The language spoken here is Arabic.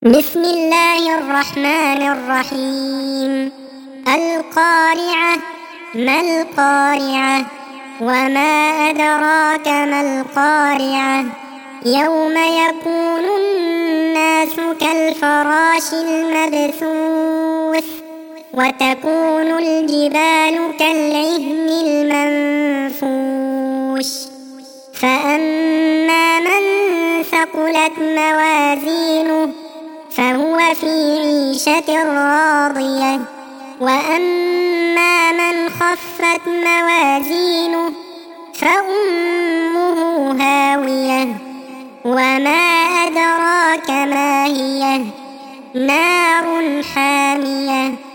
بسم الله الرحمن الرحيم. القارعة. ما القارعة؟ وما أدراك ما القارعة؟ يوم يكون الناس كالفراش المبثوث وتكون الجبال كالعهن المنفوش فأما من ثقلت موازينه فهو في عيشة راضية وأما من خفت موازينه فأمه هاوية وما أدراك ما هي نار حامية